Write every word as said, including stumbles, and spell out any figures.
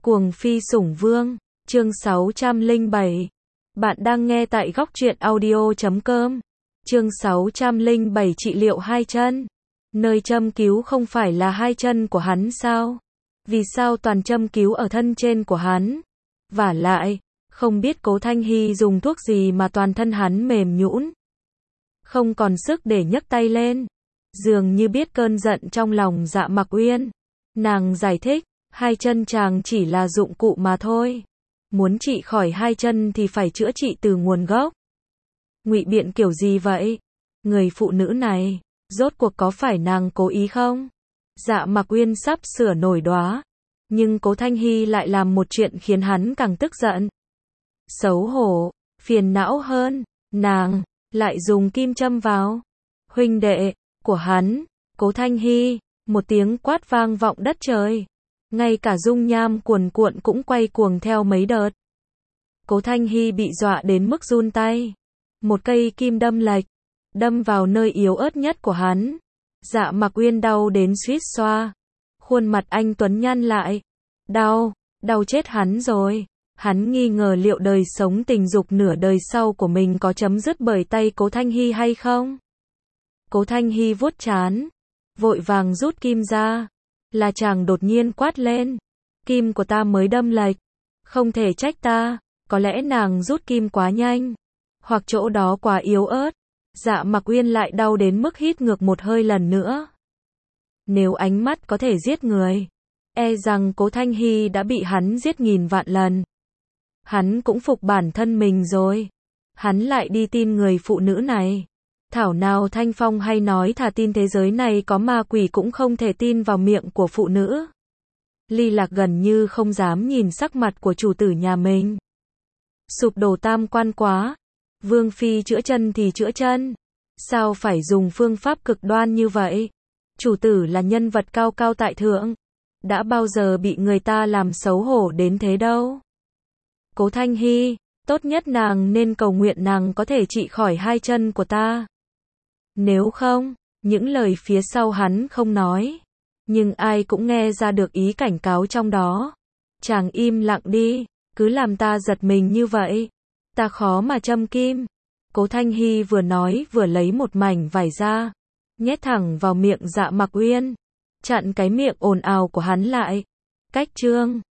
Cuồng phi sủng vương, chương sáu trăm lẻ bảy. Bạn đang nghe tại góc truyện audio chấm com. Chương sáu trăm lẻ bảy trị liệu hai chân. Nơi châm cứu không phải là hai chân của hắn sao? Vì sao toàn châm cứu ở thân trên của hắn? Vả lại, không biết Cố Thanh Hy dùng thuốc gì mà toàn thân hắn mềm nhũn, không còn sức để nhấc tay lên. Dường như biết cơn giận trong lòng Dạ Mặc Uyên. Nàng giải thích, hai chân chàng chỉ là dụng cụ mà thôi. Muốn trị khỏi hai chân thì phải chữa trị từ nguồn gốc. Ngụy biện kiểu gì vậy? Người phụ nữ này, rốt cuộc có phải nàng cố ý không? Dạ Mặc Uyên sắp sửa nổi đoá, nhưng Cố Thanh Hy lại làm một chuyện khiến hắn càng tức giận. Xấu hổ, phiền não hơn, nàng lại dùng kim châm vào huynh đệ của hắn. Cố Thanh Hy, một tiếng quát vang vọng đất trời. Ngay cả dung nham cuồn cuộn cũng quay cuồng theo mấy đợt. Cố Thanh Hy bị dọa đến mức run tay. Một cây kim đâm lệch, đâm vào nơi yếu ớt nhất của hắn. Dạ Mặc Uyên đau đến suýt xoa. Khuôn mặt anh tuấn nhăn lại. Đau, đau chết hắn rồi. Hắn nghi ngờ liệu đời sống tình dục nửa đời sau của mình có chấm dứt bởi tay Cố Thanh Hy hay không. Cố Thanh Hy vuốt trán, vội vàng rút kim ra. Là chàng đột nhiên quát lên. Kim của ta mới đâm lệch. Không thể trách ta. Có lẽ nàng rút kim quá nhanh, hoặc chỗ đó quá yếu ớt. Dạ Mặc Uyên lại đau đến mức hít ngược một hơi lần nữa. Nếu ánh mắt có thể giết người, e rằng Cố Thanh Hy đã bị hắn giết nghìn vạn lần. Hắn cũng phục bản thân mình rồi. Hắn lại đi tin người phụ nữ này. Thảo nào Thanh Phong hay nói thà tin thế giới này có ma quỷ cũng không thể tin vào miệng của phụ nữ. Ly Lạc gần như không dám nhìn sắc mặt của chủ tử nhà mình. Sụp đổ tam quan quá. Vương phi chữa chân thì chữa chân. Sao phải dùng phương pháp cực đoan như vậy? Chủ tử là nhân vật cao cao tại thượng. Đã bao giờ bị người ta làm xấu hổ đến thế đâu. Cố Thanh Hy, tốt nhất nàng nên cầu nguyện nàng có thể trị khỏi hai chân của ta. Nếu không, những lời phía sau hắn không nói, nhưng ai cũng nghe ra được ý cảnh cáo trong đó. Chàng im lặng đi, cứ làm ta giật mình như vậy. Ta khó mà châm kim. Cố Thanh Hy vừa nói vừa lấy một mảnh vải ra, nhét thẳng vào miệng Dạ Mặc Uyên, chặn cái miệng ồn ào của hắn lại. Cách chương